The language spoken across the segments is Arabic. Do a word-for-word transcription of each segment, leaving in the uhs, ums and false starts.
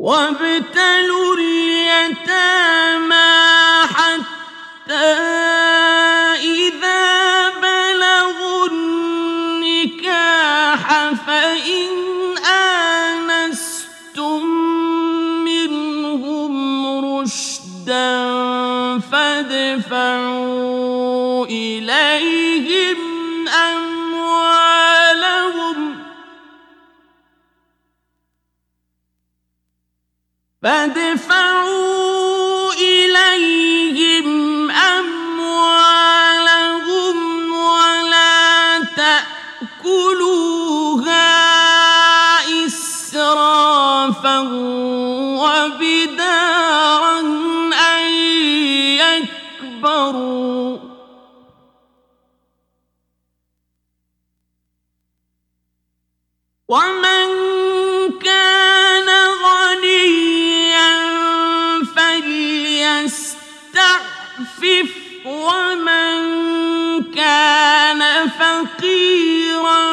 وابتلوا اليتامى حتى إذا بلغوا النكاح فإن آنستم منهم رشدا فادفعوا إليهم أموالهم فادفعوا إليهم أموالهم ولا تأكلوها إسرافا وبدارا أن يكبروا ومن كان غنيا فليستعفف ومن كان فقيرا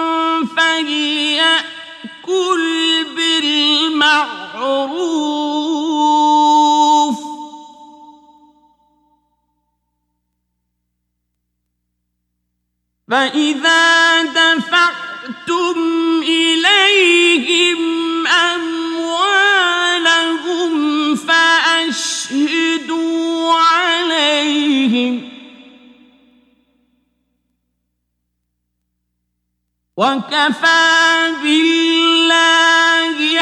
فليأكل بالمعروف فإذا دفعتم إليهم أموالهم فأشهدوا عليهم وكفى بالله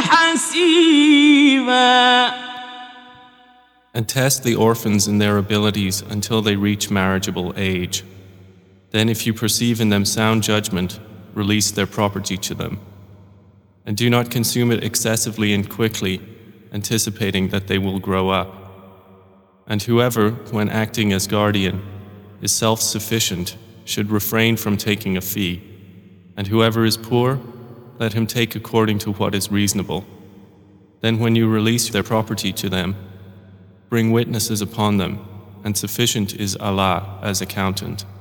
حسيبا. And test the orphans in their abilities until they reach marriageable age. Then if you perceive in them sound judgment, release their property to them. And do not consume it excessively and quickly, anticipating that they will grow up. And whoever, when acting as guardian, is self-sufficient, should refrain from taking a fee. And whoever is poor, let him take according to what is reasonable. Then when you release their property to them, bring witnesses upon them, and sufficient is Allah as accountant.